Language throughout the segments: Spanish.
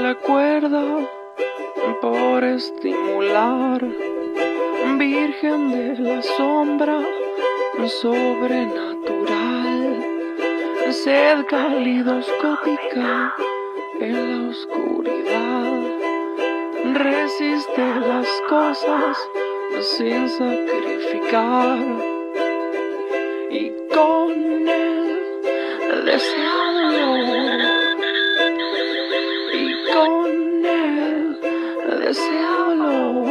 la cuerda por estimular, virgen de la sombra sobrenatural, sed calidoscópica en la oscuridad, resiste las cosas sin sacrificar, y con el deseado, y con el deseado,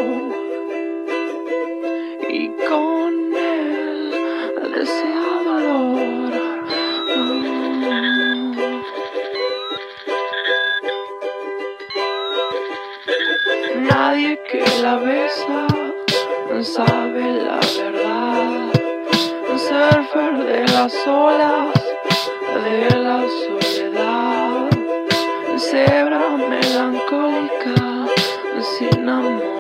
y con el deseado. Nadie que la besa sabe la verdad, surfer de las olas de la soledad, cebra melancólica sin amor.